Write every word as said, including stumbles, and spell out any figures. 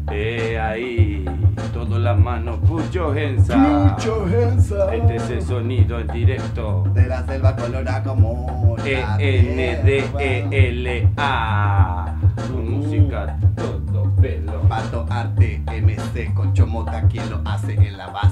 Eh, ahí, todas las manos, put your hands up. Put your hands up. Este es el sonido en directo De la selva colorada como E la N D E tierra. L A. Música todo pelo. Pato Arte, M C con Chomota, quien lo hace en la banda.